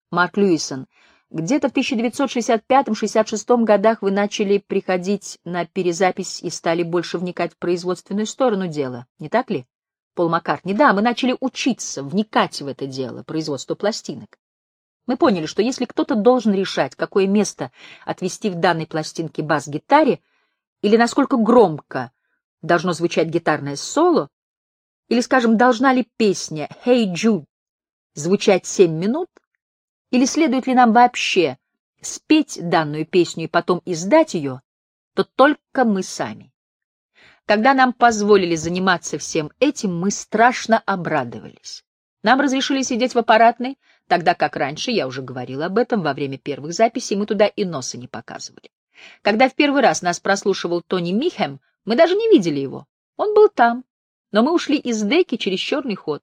Марк Льюисон, где-то в 1965-66 годах вы начали приходить на перезапись и стали больше вникать в производственную сторону дела, не так ли? Пол Маккартни: да, мы начали учиться, вникать в это дело, производство пластинок. Мы поняли, что если кто-то должен решать, какое место отвести в данной пластинке бас-гитаре, или насколько громко должно звучать гитарное соло, или, скажем, должна ли песня «Hey Jude» звучать 7 минут, или следует ли нам вообще спеть данную песню и потом издать ее, то только мы сами. Когда нам позволили заниматься всем этим, мы страшно обрадовались. Нам разрешили сидеть в аппаратной, тогда как раньше, я уже говорила об этом, во время первых записей мы туда и носа не показывали. Когда в первый раз нас прослушивал Тони Михем, мы даже не видели его. Он был там, но мы ушли из деки через черный ход.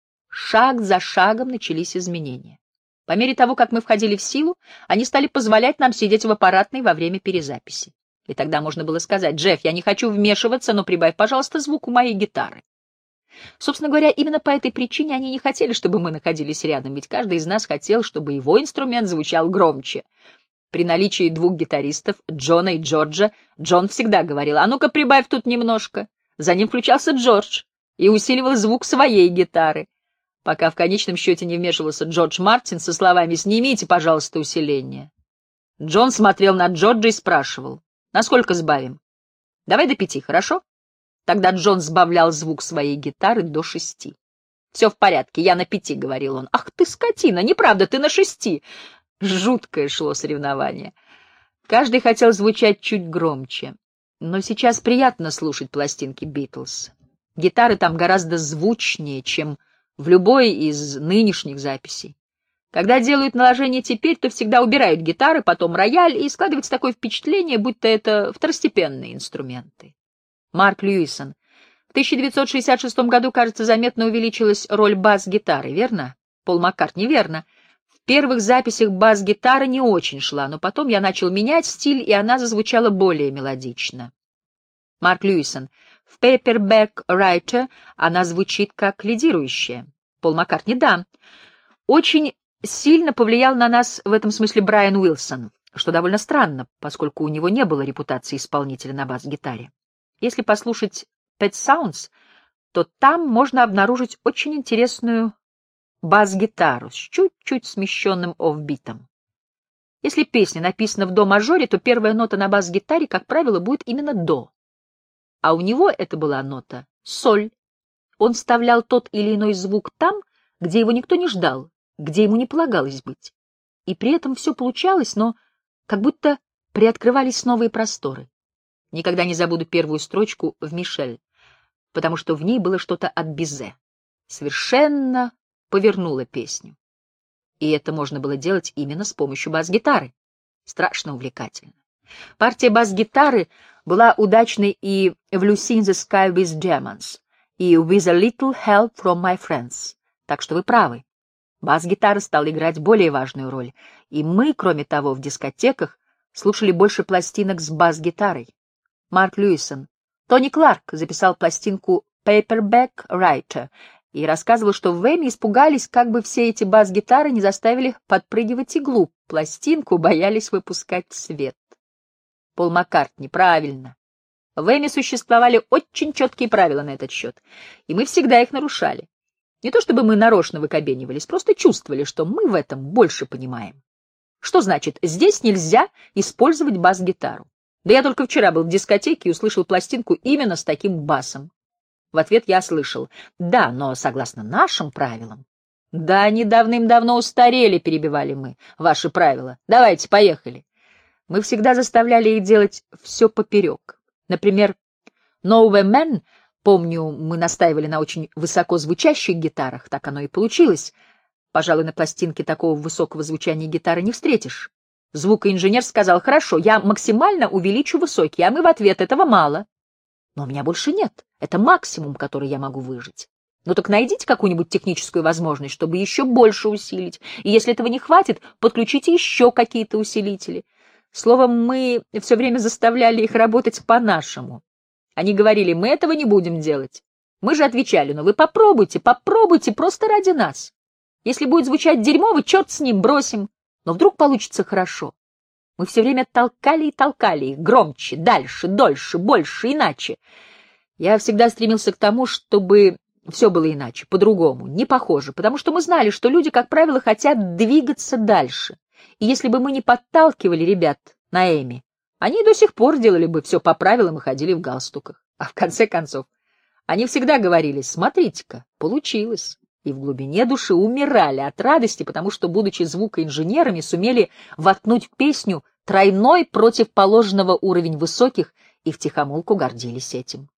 Шаг за шагом начались изменения. По мере того, как мы входили в силу, они стали позволять нам сидеть в аппаратной во время перезаписи. И тогда можно было сказать: «Джефф, я не хочу вмешиваться, но прибавь, пожалуйста, звук у моей гитары». Собственно говоря, именно по этой причине они не хотели, чтобы мы находились рядом, ведь каждый из нас хотел, чтобы его инструмент звучал громче. При наличии двух гитаристов, Джона и Джорджа, Джон всегда говорил: «А ну-ка, прибавь тут немножко». За ним включался Джордж и усиливал звук своей гитары, пока в конечном счете не вмешивался Джордж Мартин со словами: «Снимите, пожалуйста, усиление». Джон смотрел на Джорджа и спрашивал: «Насколько сбавим? Давай до 5, хорошо?» Тогда Джон сбавлял звук своей гитары до 6. «Все в порядке, я на 5», — говорил он. «Ах ты, скотина, неправда, ты на 6». Жуткое шло соревнование. Каждый хотел звучать чуть громче. Но сейчас приятно слушать пластинки Битлз. Гитары там гораздо звучнее, чем в любой из нынешних записей. Когда делают наложение теперь, то всегда убирают гитары, потом рояль, и складывается такое впечатление, будто это второстепенные инструменты. Марк Льюисон. В 1966 году, кажется, заметно увеличилась роль бас-гитары, верно? Пол Маккартни. Верно. В первых записях бас-гитара не очень шла, но потом я начал менять стиль, и она зазвучала более мелодично. Марк Льюисон. В Paperback Writer она звучит как лидирующая. Пол Маккартни. Да. Очень сильно повлиял на нас в этом смысле Брайан Уилсон, что довольно странно, поскольку у него не было репутации исполнителя на бас-гитаре. Если послушать Pet Sounds, то там можно обнаружить очень интересную бас-гитару с чуть-чуть смещенным офбитом. Если песня написана в до-мажоре, то первая нота на бас-гитаре, как правило, будет именно до. А у него это была нота соль. Он вставлял тот или иной звук там, где его никто не ждал, где ему не полагалось быть. И при этом все получалось, но как будто приоткрывались новые просторы. Никогда не забуду первую строчку в «Мишель», потому что в ней было что-то от Бизе. Совершенно повернула песню. И это можно было делать именно с помощью бас-гитары. Страшно увлекательно. Партия бас-гитары была удачной и в «Lucy in the Sky with Diamonds», и «With a little help from my friends». Так что вы правы. Бас-гитара стала играть более важную роль, и мы, кроме того, в дискотеках слушали больше пластинок с бас-гитарой. Марк Льюисон. Тони Кларк записал пластинку Paperback Writer и рассказывал, что в Эми испугались, как бы все эти бас-гитары не заставили подпрыгивать иглу. Пластинку боялись выпускать в свет. Пол Маккартни. Правильно. В Эми существовали очень четкие правила на этот счет, и мы всегда их нарушали. Не то чтобы мы нарочно выкобенивались, просто чувствовали, что мы в этом больше понимаем. Что значит, здесь нельзя использовать бас-гитару? Да я только вчера был в дискотеке и услышал пластинку именно с таким басом. В ответ я слышал: да, но согласно нашим правилам. Да, они давным-давно устарели, перебивали мы, ваши правила. Давайте, поехали. Мы всегда заставляли их делать все поперек. Например, Nowhere Man, помню, мы настаивали на очень высоко звучащих гитарах, так оно и получилось. Пожалуй, на пластинке такого высокого звучания гитары не встретишь. Звукоинженер сказал: хорошо, я максимально увеличу высокий, а мы в ответ: этого мало. Но у меня больше нет. Это максимум, который я могу выжить. Ну так найдите какую-нибудь техническую возможность, чтобы еще больше усилить. И если этого не хватит, подключите еще какие-то усилители. Словом, мы все время заставляли их работать по-нашему. Они говорили: мы этого не будем делать. Мы же отвечали: ну вы попробуйте, попробуйте, просто ради нас. Если будет звучать дерьмово, черт с ним, бросим. Но вдруг получится хорошо. Мы все время толкали и толкали их громче, дальше, дольше, больше, иначе. Я всегда стремился к тому, чтобы все было иначе, по-другому, не похоже, потому что мы знали, что люди, как правило, хотят двигаться дальше. И если бы мы не подталкивали ребят на Эми, они до сих пор делали бы все по правилам и ходили в галстуках. А в конце концов, они всегда говорили: смотрите-ка, получилось. И в глубине души умирали от радости, потому что, будучи звукоинженерами, сумели воткнуть в песню тройной противоположного уровень высоких и втихомолку гордились этим.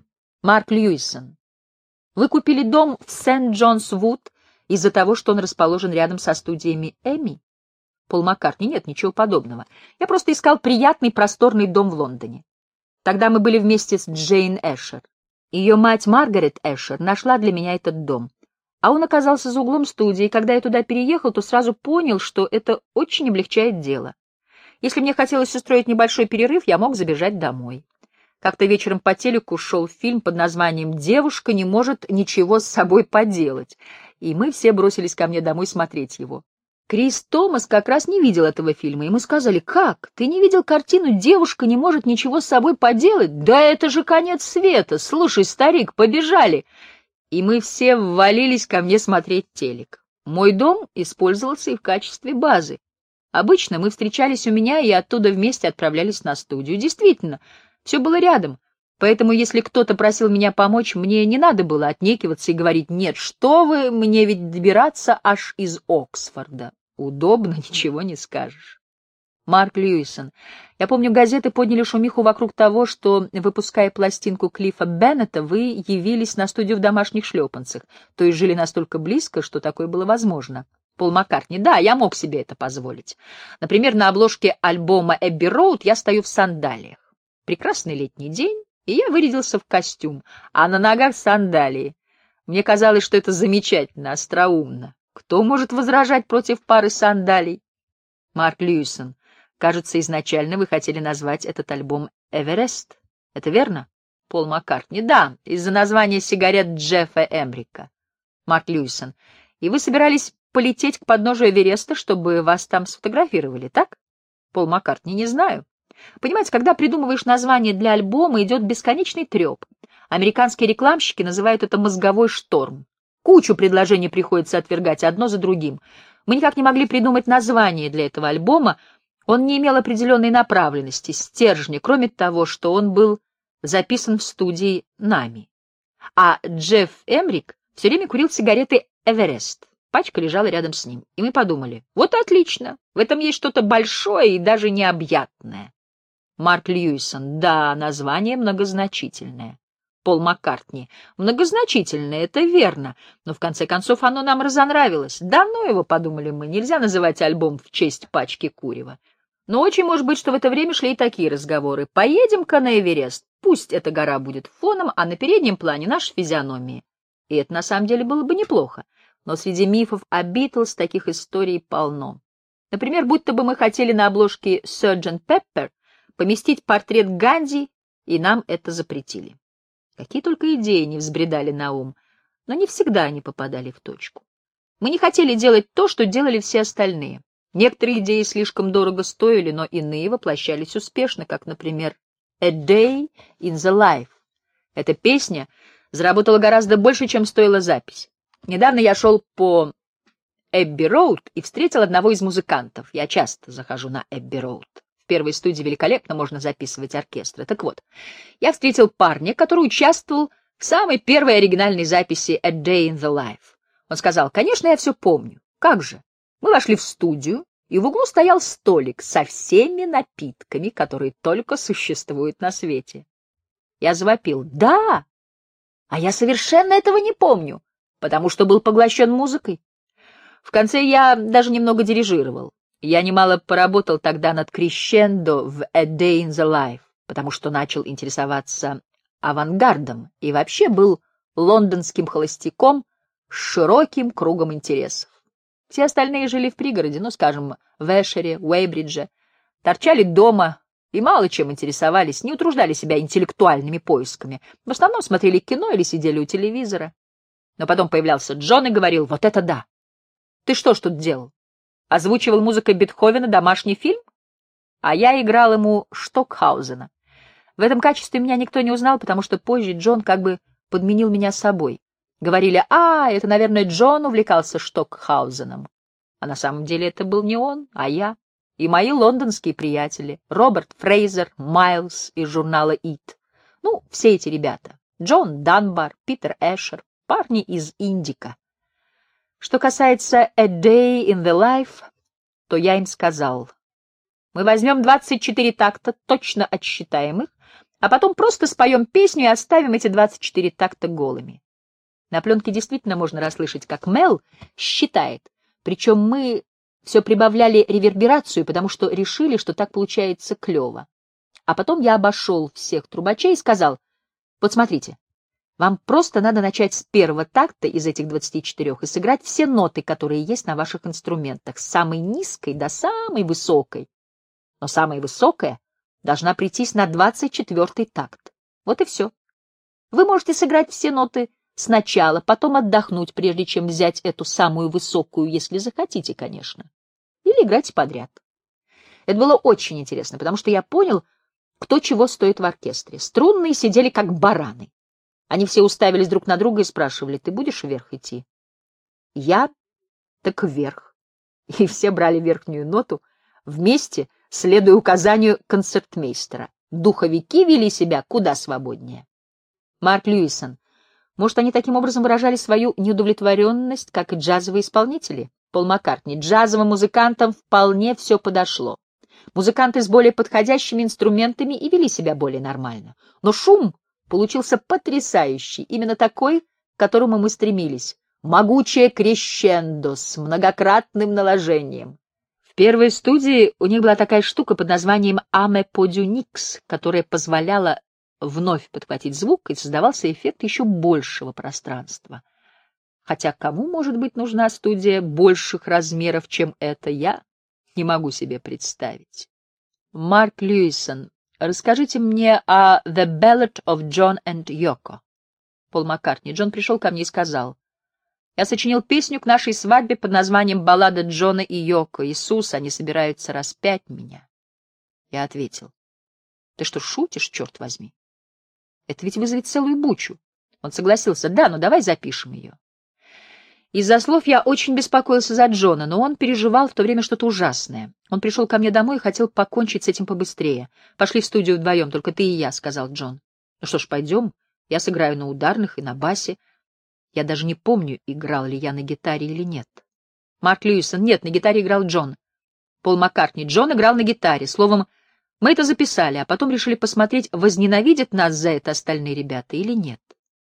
Марк Льюисон. Вы купили дом в Сент-Джонс-Вуд из-за того, что он расположен рядом со студиями Эми? Пол Маккартни. Нет, ничего подобного. Я просто искал приятный просторный дом в Лондоне. Тогда мы были вместе с Джейн Эшер. Ее мать Маргарет Эшер нашла для меня этот дом. А он оказался за углом студии, и когда я туда переехал, то сразу понял, что это очень облегчает дело. Если мне хотелось устроить небольшой перерыв, я мог забежать домой. Как-то вечером по телеку шел фильм под названием «Девушка не может ничего с собой поделать», и мы все бросились ко мне домой смотреть его. Крис Томас как раз не видел этого фильма, и мы сказали: «Как? Ты не видел картину «Девушка не может ничего с собой поделать»? Да это же конец света! Слушай, старик, побежали!» И мы все ввалились ко мне смотреть телек. Мой дом использовался и в качестве базы. Обычно мы встречались у меня и оттуда вместе отправлялись на студию. Действительно, все было рядом, поэтому если кто-то просил меня помочь, мне не надо было отнекиваться и говорить: «Нет, что вы, мне ведь добираться аж из Оксфорда». Удобно, ничего не скажешь. Марк Льюисон. Я помню, газеты подняли шумиху вокруг того, что, выпуская пластинку Клиффа Беннета, вы явились на студию в домашних шлепанцах, то есть жили настолько близко, что такое было возможно. Пол Маккартни. Да, я мог себе это позволить. Например, на обложке альбома «Эбби Роуд» я стою в сандалиях. Прекрасный летний день, и я вырядился в костюм, а на ногах сандалии. Мне казалось, что это замечательно, остроумно. Кто может возражать против пары сандалий? Марк Льюисон. Кажется, изначально вы хотели назвать этот альбом «Эверест». Это верно? Пол Маккартни. Да, из-за названия сигарет Джеффа Эмрика. Марк Льюисон. И вы собирались полететь к подножию Эвереста, чтобы вас там сфотографировали, так? Пол Маккартни. Не знаю. Понимаете, когда придумываешь название для альбома, идет бесконечный треп. Американские рекламщики называют это «мозговой шторм». Кучу предложений приходится отвергать одно за другим. Мы никак не могли придумать название для этого альбома. Он не имел определенной направленности, стержня, кроме того, что он был записан в студии нами. А Джефф Эмрик все время курил сигареты «Эверест». Пачка лежала рядом с ним. И мы подумали: вот отлично, в этом есть что-то большое и даже необъятное. Марк Льюисон. Да, название многозначительное. Пол Маккартни. Многозначительное, это верно, но в конце концов оно нам разонравилось. Давно его, подумали мы, нельзя называть альбом в честь пачки курева. Но очень может быть, что в это время шли и такие разговоры. Поедем-ка на Эверест, пусть эта гора будет фоном, а на переднем плане наши физиономии. И это на самом деле было бы неплохо. Но среди мифов о Битлз таких историй полно. Например, будто бы мы хотели на обложке Sgt. Pepper поместить портрет Ганди, и нам это запретили. Какие только идеи не взбредали на ум, но не всегда они попадали в точку. Мы не хотели делать то, что делали все остальные. Некоторые идеи слишком дорого стоили, но иные воплощались успешно, как, например, «A Day in the Life». Эта песня заработала гораздо больше, чем стоила запись. Недавно я шел по Эбби Роуд и встретил одного из музыкантов. Я часто захожу на Эбби Роуд. В первой студии великолепно можно записывать оркестры. Так вот, я встретил парня, который участвовал в самой первой оригинальной записи «A Day in the Life». Он сказал: «Конечно, я все помню. Как же?» Мы вошли в студию, и в углу стоял столик со всеми напитками, которые только существуют на свете. Я завопил: «Да! А я совершенно этого не помню, потому что был поглощен музыкой». В конце я даже немного дирижировал. Я немало поработал тогда над крещендо в «A Day in the Life», потому что начал интересоваться авангардом и вообще был лондонским холостяком с широким кругом интересов. Все остальные жили в пригороде, ну, скажем, в Эшере, Уэйбридже, торчали дома и мало чем интересовались, не утруждали себя интеллектуальными поисками. В основном смотрели кино или сидели у телевизора. Но потом появлялся Джон и говорил: «Вот это да! Ты что ж тут делал? Озвучивал музыкой Бетховена домашний фильм? А я играл ему Штокхаузена. В этом качестве меня никто не узнал, потому что позже Джон как бы подменил меня собой. Говорили: это, наверное, Джон увлекался Штокхаузеном. А на самом деле это был не он, а я. И мои лондонские приятели. Роберт Фрейзер, Майлз из журнала «Ит». Ну, все эти ребята. Джон Данбар, Питер Эшер, парни из «Индика». Что касается «A Day in the Life», то я им сказал: мы возьмем 24 такта, точно отсчитаем их, а потом просто споем песню и оставим эти 24 такта голыми. На пленке действительно можно расслышать, как Мел считает, причем мы все прибавляли реверберацию, потому что решили, что так получается клево. А потом я обошел всех трубачей и сказал: вот смотрите, вам просто надо начать с первого такта из этих 24 и сыграть все ноты, которые есть на ваших инструментах, с самой низкой до самой высокой. Но самая высокая должна прийтись на 24-й такт. Вот и все. Вы можете сыграть все ноты сначала, потом отдохнуть, прежде чем взять эту самую высокую, если захотите, конечно. Или играйте подряд. Это было очень интересно, потому что я понял, кто чего стоит в оркестре. Струнные сидели как бараны. Они все уставились друг на друга и спрашивали: ты будешь вверх идти? Я так вверх. И все брали верхнюю ноту вместе, следуя указанию концертмейстера. Духовики вели себя куда свободнее. Марк Льюисон. Может, они таким образом выражали свою неудовлетворенность, как и джазовые исполнители? Пол Маккартни. Джазовым музыкантам вполне все подошло. Музыканты с более подходящими инструментами и вели себя более нормально. Но шум получился потрясающий, именно такой, к которому мы стремились. Могучее крещендо с многократным наложением. В первой студии у них была такая штука под названием «Ame Podiunix», которая позволяла вновь подхватить звук, и создавался эффект еще большего пространства. Хотя кому может быть нужна студия больших размеров, чем эта, я не могу себе представить. Марк Льюисон. Расскажите мне о «The Ballad of John and Yoko». Пол Маккартни. Джон пришел ко мне и сказал: я сочинил песню к нашей свадьбе под названием «Баллада Джона и Йоко». Иисус, они собираются распять меня. Я ответил: ты что, шутишь, черт возьми? Это ведь вызовет целую бучу. Он согласился: да, но давай запишем ее. Из-за слов я очень беспокоился за Джона, но он переживал в то время что-то ужасное. Он пришел ко мне домой и хотел покончить с этим побыстрее. Пошли в студию вдвоем, только ты и я, — сказал Джон. Ну что ж, пойдем. Я сыграю на ударных и на басе. Я даже не помню, играл ли я на гитаре или нет. Марк Льюисон. Нет, на гитаре играл Джон. Пол Маккартни. Джон играл на гитаре. Словом, мы это записали, а потом решили посмотреть, возненавидят нас за это остальные ребята или нет.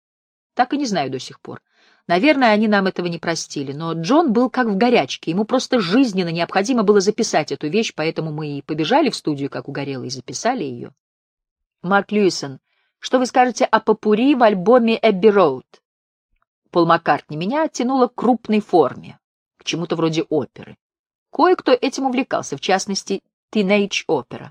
Так и не знаю до сих пор. Наверное, они нам этого не простили, но Джон был как в горячке, ему просто жизненно необходимо было записать эту вещь, поэтому мы и побежали в студию, как угорелые, и записали ее. Марк Льюисон. Что вы скажете о попурри в альбоме «Эбби Роуд»? Пол Маккартни. Меня оттянуло к крупной форме, к чему-то вроде оперы. Кое-кто этим увлекался, в частности, тинейдж-опера.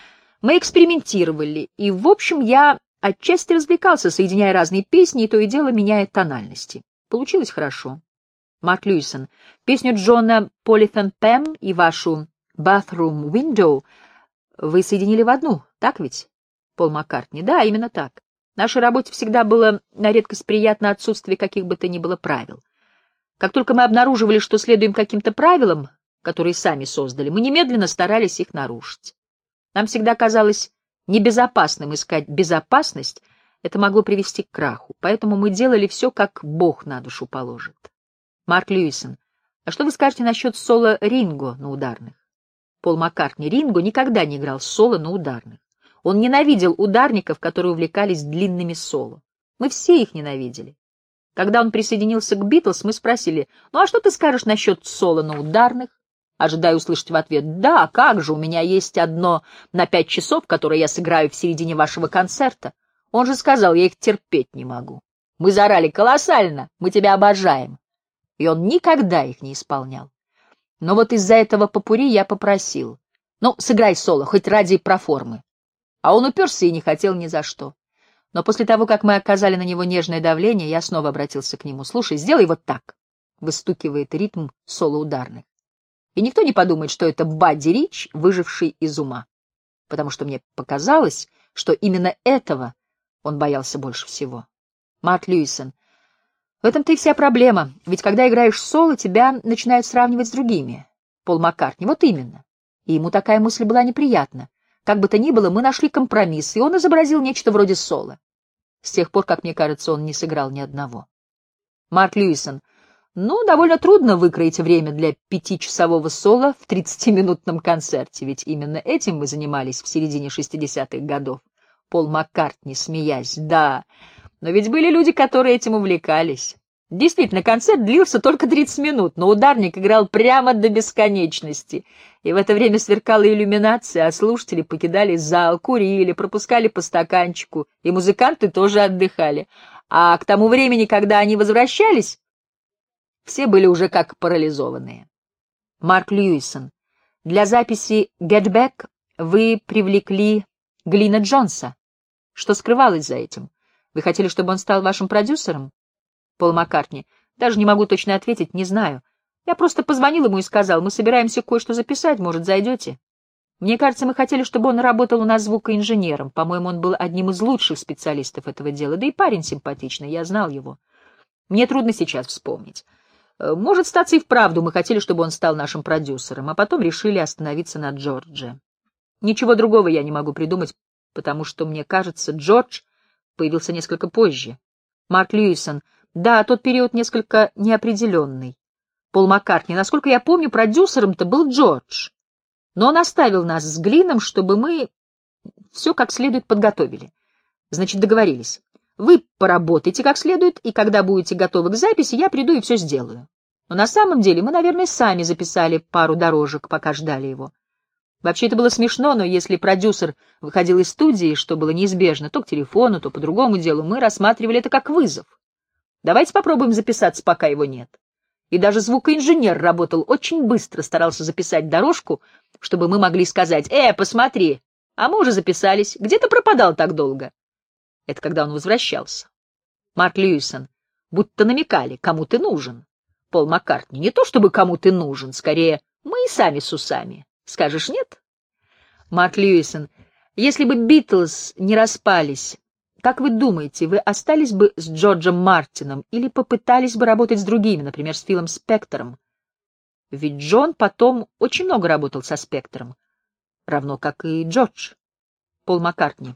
Мы экспериментировали, и, в общем, я отчасти развлекался, соединяя разные песни, и то и дело меняя тональности. Получилось хорошо. Марк Льюисон. Песню Джона «Polythene Pam» и вашу «Bathroom Window» вы соединили в одну, так ведь? Пол Маккартни. Да, именно так. Нашей работе всегда было на редкость приятно отсутствие каких бы то ни было правил. Как только мы обнаруживали, что следуем каким-то правилам, которые сами создали, мы немедленно старались их нарушить. Нам всегда казалось небезопасным искать безопасность, это могло привести к краху, поэтому мы делали все, как Бог на душу положит. Марк Льюисон. А что вы скажете насчет соло Ринго на ударных? Пол Маккартни. Ринго никогда не играл соло на ударных. Он ненавидел ударников, которые увлекались длинными соло. Мы все их ненавидели. Когда он присоединился к Битлз, мы спросили: ну а что ты скажешь насчет соло на ударных? Ожидая услышать в ответ: да, как же, у меня есть одно на 5 часов, которое я сыграю в середине вашего концерта. Он же сказал: я их терпеть не могу. Мы заорали: колоссально, мы тебя обожаем. И он никогда их не исполнял. Но вот из-за этого попурри я попросил: ну, сыграй соло, хоть ради проформы. А он уперся и не хотел ни за что. Но после того, как мы оказали на него нежное давление, я снова обратился к нему: слушай, сделай вот так. выстукивает ритм соло-ударных. И никто не подумает, что это Бадди Рич, выживший из ума. Потому что мне показалось, что именно этого он боялся больше всего. Марк Льюисон. В этом-то и вся проблема. Ведь когда играешь соло, тебя начинают сравнивать с другими. Пол Маккартни. Вот именно. И ему такая мысль была неприятна. Как бы то ни было, мы нашли компромисс, и он изобразил нечто вроде соло. С тех пор, как мне кажется, он не сыграл ни одного. Марк Льюисон. Ну, довольно трудно выкроить время для 5-часового соло в 30-минутном концерте, ведь именно этим мы занимались в середине 60-х годов. Пол Маккартни, смеясь. Да, но ведь были люди, которые этим увлекались. Действительно, концерт длился только 30 минут, но ударник играл прямо до бесконечности. И в это время сверкала иллюминация, а слушатели покидали зал, курили, пропускали по стаканчику, и музыканты тоже отдыхали. А к тому времени, когда они возвращались, все были уже как парализованные. Марк Льюисон. Для записи «Get Back» вы привлекли Глина Джонса. Что скрывалось за этим? Вы хотели, чтобы он стал вашим продюсером? Пол Маккартни. Даже не могу точно ответить, не знаю. Я просто позвонил ему и сказал, мы собираемся кое-что записать, может, зайдете? Мне кажется, мы хотели, чтобы он работал у нас звукоинженером. По-моему, он был одним из лучших специалистов этого дела, да и парень симпатичный, я знал его. Мне трудно сейчас вспомнить. Может, статься и вправду мы хотели, чтобы он стал нашим продюсером, а потом решили остановиться на Джордже. Ничего другого я не могу придумать, потому что, мне кажется, Джордж появился несколько позже. Марк Льюисон. Да, тот период несколько неопределенный. Пол Маккартни. Насколько я помню, продюсером-то был Джордж. Но он оставил нас с Глином, чтобы мы все как следует подготовили. Значит, договорились. Вы поработайте как следует, и когда будете готовы к записи, я приду и все сделаю. Но на самом деле мы, наверное, сами записали пару дорожек, пока ждали его. Вообще это было смешно, но если продюсер выходил из студии, что было неизбежно, то к телефону, то по другому делу, мы рассматривали это как вызов. Давайте попробуем записаться, пока его нет. И даже звукоинженер работал очень быстро, старался записать дорожку, чтобы мы могли сказать: посмотри, а мы уже записались, где ты пропадал так долго? Это когда он возвращался. Марк Льюисон. Будто намекали, кому ты нужен. Пол Маккартни. Не то чтобы кому ты нужен, скорее, мы и сами с усами. Скажешь нет? Марк Льюисон. Если бы Битлз не распались, как вы думаете, вы остались бы с Джорджем Мартином или попытались бы работать с другими, например, с Филом Спектором? Ведь Джон потом очень много работал со Спектором, равно как и Джордж. Пол Маккартни.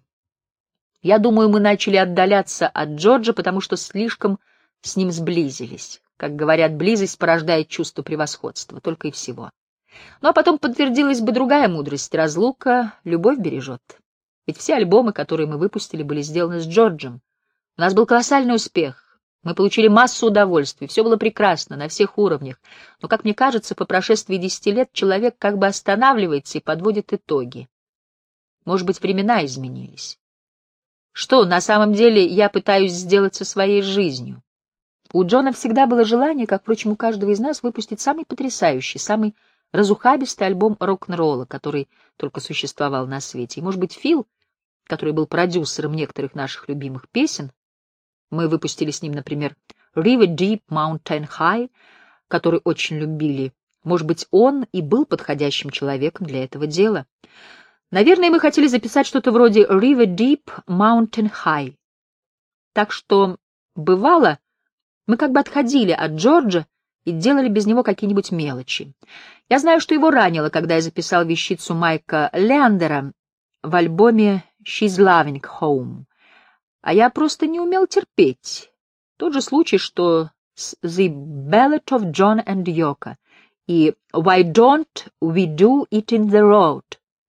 Я думаю, мы начали отдаляться от Джорджа, потому что слишком с ним сблизились. Как говорят, близость порождает чувство превосходства, только и всего. Ну а потом подтвердилась бы другая мудрость: разлука любовь бережет. Ведь все альбомы, которые мы выпустили, были сделаны с Джорджем. У нас был колоссальный успех. Мы получили массу удовольствий, все было прекрасно, на всех уровнях. Но, как мне кажется, по прошествии 10 лет человек как бы останавливается и подводит итоги. Может быть, времена изменились. Что, на самом деле, я пытаюсь сделать со своей жизнью? У Джона всегда было желание, как, впрочем, у каждого из нас, выпустить самый потрясающий, самый разухабистый альбом рок-н-ролла, который только существовал на свете. И, может быть, Фил, который был продюсером некоторых наших любимых песен, мы выпустили с ним, например, River Deep, Mountain High, который очень любили. Может быть, он и был подходящим человеком для этого дела. Наверное, мы хотели записать что-то вроде River Deep, Mountain High. Так что, бывало, мы как бы отходили от Джорджа и делали без него какие-нибудь мелочи. Я знаю, что его ранило, когда я записал вещицу Майка Леандера в альбоме She's Loving Home. А я просто не умел терпеть. Тот же случай, что с The Ballad of John and Yoko и Why Don't We Do It in the Road.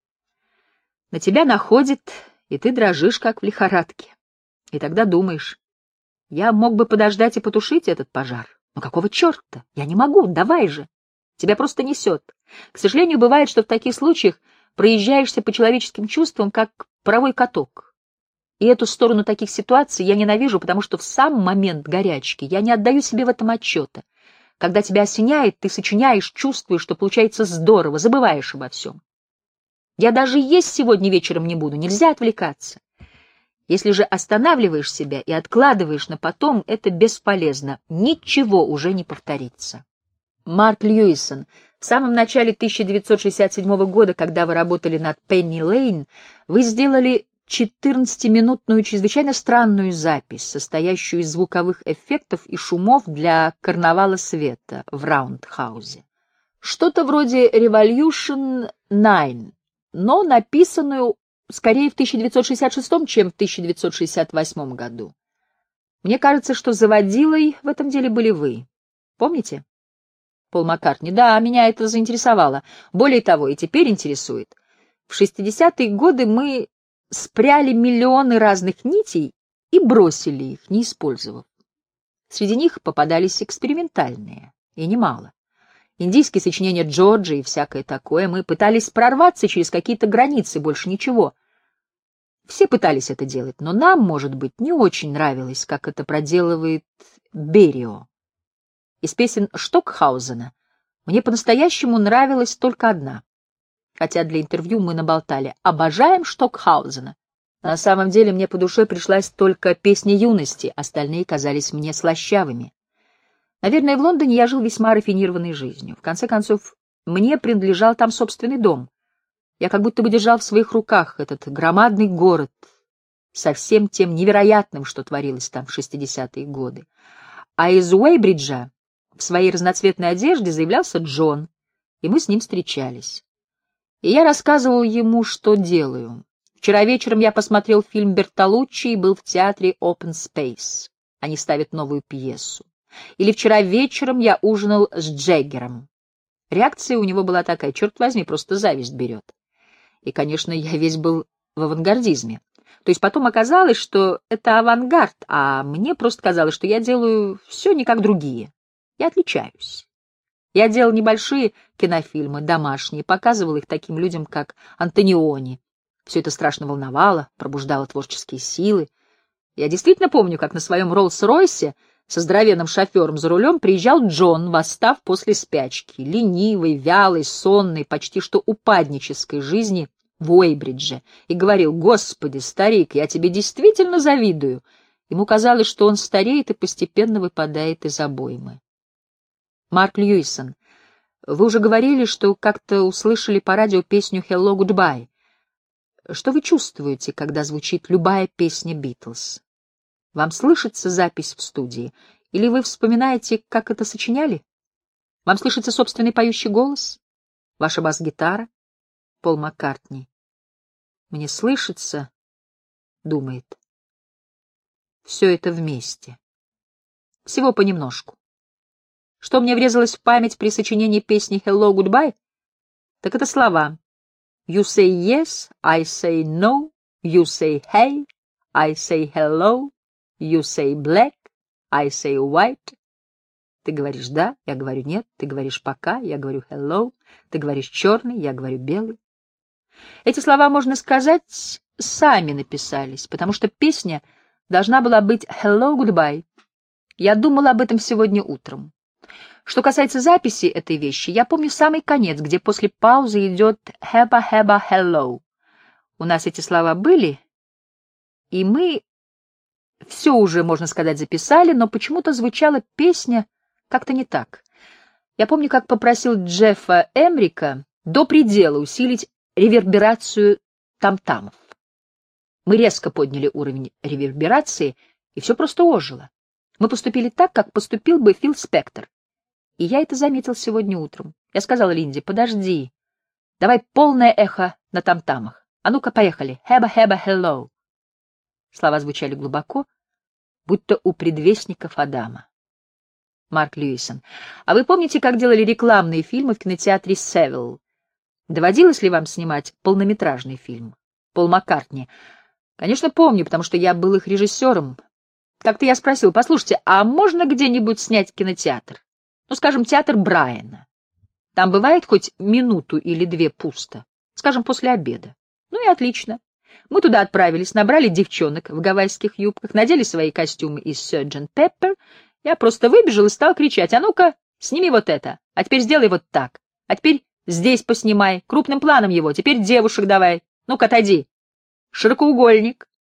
На тебя находит, и ты дрожишь, как в лихорадке. И тогда думаешь: я мог бы подождать и потушить этот пожар. Но какого черта? Я не могу, давай же. Тебя просто несет. К сожалению, бывает, что в таких случаях проезжаешься по человеческим чувствам, как паровой каток. И эту сторону таких ситуаций я ненавижу, потому что в сам момент горячки я не отдаю себе в этом отчета. Когда тебя осеняет, ты сочиняешь, чувствуешь, что получается здорово, забываешь обо всем. Я даже есть сегодня вечером не буду, нельзя отвлекаться. Если же останавливаешь себя и откладываешь на потом, это бесполезно, ничего уже не повторится. Марк Льюисон, в самом начале 1967 года, когда вы работали над «Пенни Лейн», вы сделали 14-минутную чрезвычайно странную запись, состоящую из звуковых эффектов и шумов для «Карнавала света» в Раундхаузе. Что-то вроде «Revolution 9», но написанную скорее в 1966, чем в 1968 году. Мне кажется, что заводилой в этом деле были вы. Помните? Пол Маккартни. Да, меня это заинтересовало. Более того, и теперь интересует. В 60-е годы мы спряли миллионы разных нитей и бросили их, не использовав. Среди них попадались экспериментальные, и немало. Индийские сочинения Джорджа и всякое такое. Мы пытались прорваться через какие-то границы, больше ничего. Все пытались это делать, но нам, может быть, не очень нравилось, как это проделывает Берио. Из песен Штокхаузена мне по-настоящему нравилась только одна. Хотя для интервью мы наболтали «Обожаем Штокхаузена». На самом деле мне по душе пришлась только песня юности, остальные казались мне слащавыми. Наверное, в Лондоне я жил весьма рафинированной жизнью. В конце концов, мне принадлежал там собственный дом. Я как будто бы держал в своих руках этот громадный город со всем тем невероятным, что творилось там в 60-е годы. А из Уэйбриджа в своей разноцветной одежде заявлялся Джон, и мы с ним встречались. И я рассказывал ему, что делаю. Вчера вечером я посмотрел фильм Бертолуччи и был в театре Open Space. Они ставят новую пьесу. Или вчера вечером я ужинал с Джеггером. Реакция у него была такая: черт возьми, просто зависть берет. И, конечно, я весь был в авангардизме. То есть потом оказалось, что это авангард, а мне просто казалось, что я делаю все не как другие. Я отличаюсь. Я делал небольшие кинофильмы, домашние, показывал их таким людям, как Антониони. Все это страшно волновало, пробуждало творческие силы. Я действительно помню, как на своем Роллс-Ройсе со здоровенным шофером за рулем приезжал Джон, восстав после спячки, ленивой, вялой, сонной, почти что упаднической жизни в Уэйбридже, и говорил: «Господи, старик, я тебе действительно завидую». Ему казалось, что он стареет и постепенно выпадает из обоймы. Марк Льюисон, вы уже говорили, что как-то услышали по радио песню «Hello, Goodbye». Что вы чувствуете, когда звучит любая песня Битлз? Вам слышится запись в студии? Или вы вспоминаете, как это сочиняли? Вам слышится собственный поющий голос? Ваша бас-гитара? Пол Маккартни. Мне слышится, думает, все это вместе. Всего понемножку. Что мне врезалось в память при сочинении песни «Hello, Goodbye»? Так это слова. You say yes, I say no. You say hey, I say hello. You say black, I say white. Ты говоришь «да», я говорю «нет». Ты говоришь «пока», я говорю «hello». Ты говоришь «черный», я говорю «белый». Эти слова, можно сказать, сами написались, потому что песня должна была быть «Hello, Goodbye». Я думал об этом сегодня утром. Что касается записи этой вещи, я помню самый конец, где после паузы идет «Heba, heba, hello». У нас эти слова были, и мы все уже, можно сказать, записали, но почему-то звучала песня как-то не так. Я помню, как попросил Джеффа Эмрика до предела усилить реверберацию там-тамов. Мы резко подняли уровень реверберации, и все просто ожило. Мы поступили так, как поступил бы Фил Спектор. И я это заметил сегодня утром. Я сказал Линде: подожди, давай полное эхо на там-тамах. А ну-ка, поехали. Heба, hello. Слова звучали глубоко, будто у предвестников Адама. Марк Льюисон. А вы помните, как делали рекламные фильмы в кинотеатре Севилл? Доводилось ли вам снимать полнометражный фильм? Пол Маккартни. Конечно, помню, потому что я был их режиссером. Как-то я спросил: послушайте, а можно где-нибудь снять кинотеатр? Ну, скажем, театр Брайана. Там бывает хоть минуту или две пусто. Скажем, после обеда. Ну и отлично. Мы туда отправились, набрали девчонок в гавайских юбках, надели свои костюмы из Sgt. Pepper. Я просто выбежал и стал кричать: а ну-ка, сними вот это, а теперь сделай вот так, а теперь здесь поснимай, крупным планом его, теперь девушек давай, ну-ка, отойди. Широкоугольник.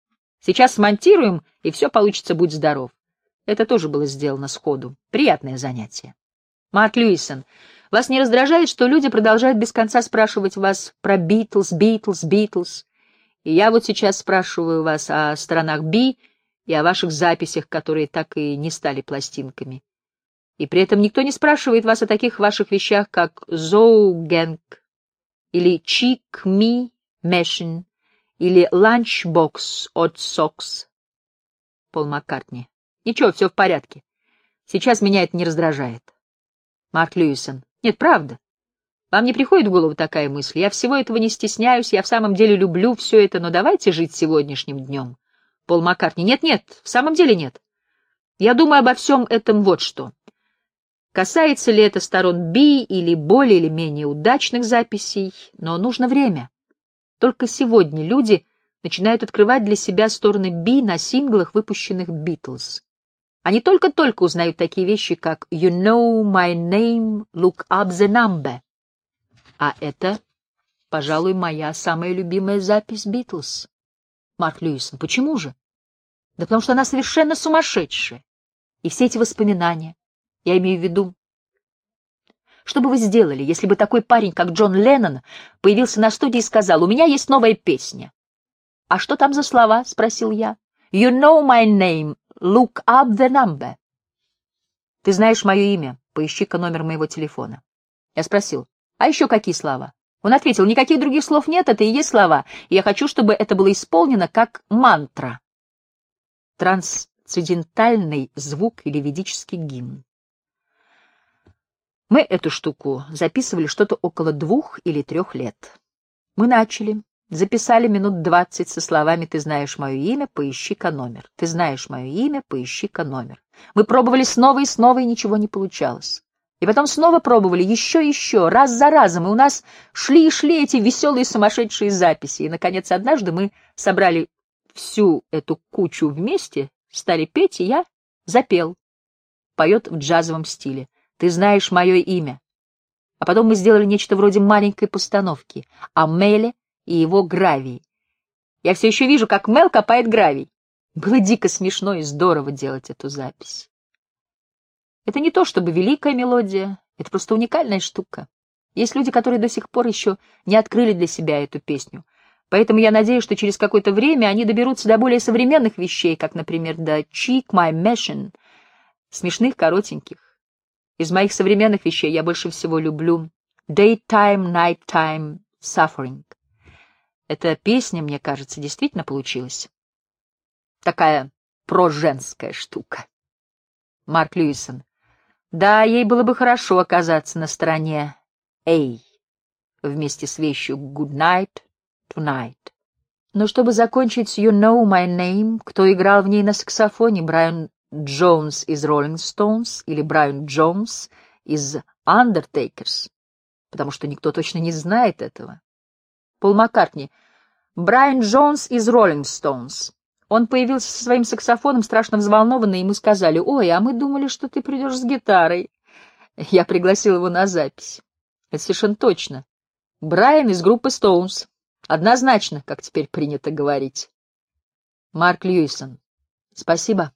Сейчас смонтируем, и все получится, будь здоров. Это тоже было сделано сходу. Приятное занятие. Марк Льюисон, вас не раздражает, что люди продолжают без конца спрашивать вас про Битлз, Битлз, Битлз? И я вот сейчас спрашиваю вас о сторонах Би и о ваших записях, которые так и не стали пластинками. И при этом никто не спрашивает вас о таких ваших вещах, как «Зоугэнг» или «Чик Ми Мэшин» или «Ланчбокс от Сокс». Пол Маккартни. Ничего, все в порядке. Сейчас меня это не раздражает. Марк Льюисон. Нет, правда. Вам не приходит в голову такая мысль? Я всего этого не стесняюсь, я в самом деле люблю все это, но давайте жить сегодняшним днем. Пол Маккартни. Нет, в самом деле нет. Я думаю обо всем этом вот что. Касается ли это сторон Би или более или менее удачных записей, но нужно время. Только сегодня люди начинают открывать для себя стороны Би на синглах, выпущенных Битлз. Они только-только узнают такие вещи, как «You know my name, look up the number». А это, пожалуй, моя самая любимая запись Битлз. Марк Льюисон. Почему же? Да потому что она совершенно сумасшедшая. И все эти воспоминания, я имею в виду, что бы вы сделали, если бы такой парень, как Джон Леннон, появился на студии и сказал: «У меня есть новая песня». «А что там за слова?» — спросил я. «You know my name, look up the number». «Ты знаешь мое имя, поищи-ка номер моего телефона». Я спросил: «А еще какие слова?» Он ответил: «Никаких других слов нет, это и есть слова, и я хочу, чтобы это было исполнено как мантра». Трансцендентальный звук или ведический гимн. Мы эту штуку записывали что-то около 2 или 3 лет. Мы начали, записали минут 20 со словами «Ты знаешь мое имя, поищи-ка номер». «Ты знаешь мое имя, поищи-ка номер». Мы пробовали снова, и ничего не получалось. И потом снова пробовали, еще и еще, раз за разом, и у нас шли и шли эти веселые сумасшедшие записи. И, наконец, однажды мы собрали всю эту кучу вместе, стали петь, и я запел. Поет в джазовом стиле. «Ты знаешь мое имя». А потом мы сделали нечто вроде маленькой постановки о Меле и его гравии. Я все еще вижу, как Мел копает гравий. Было дико смешно и здорово делать эту запись. Это не то чтобы великая мелодия, это просто уникальная штука. Есть люди, которые до сих пор еще не открыли для себя эту песню. Поэтому я надеюсь, что через какое-то время они доберутся до более современных вещей, как, например, до «Cheek My Machine», смешных, коротеньких. Из моих современных вещей я больше всего люблю «Daytime, Nighttime, Suffering». Эта песня, мне кажется, действительно получилась. Такая проженская штука. Марк Льюисон. Да, ей было бы хорошо оказаться на стороне «A» вместе с вещью «Good Night Tonight». Но чтобы закончить «You Know My Name», кто играл в ней на саксофоне? Брайан Джонс из Rolling Stones или Брайан Джонс из Undertakers? Потому что никто точно не знает этого. Пол Маккартни. Брайан Джонс из Rolling Stones. Он появился со своим саксофоном, страшно взволнованный, и мы сказали: «Ой, а мы думали, что ты придешь с гитарой». Я пригласил его на запись. Это совершенно точно. Брайан из группы Stones. Однозначно, как теперь принято говорить. Марк Льюисон. Спасибо.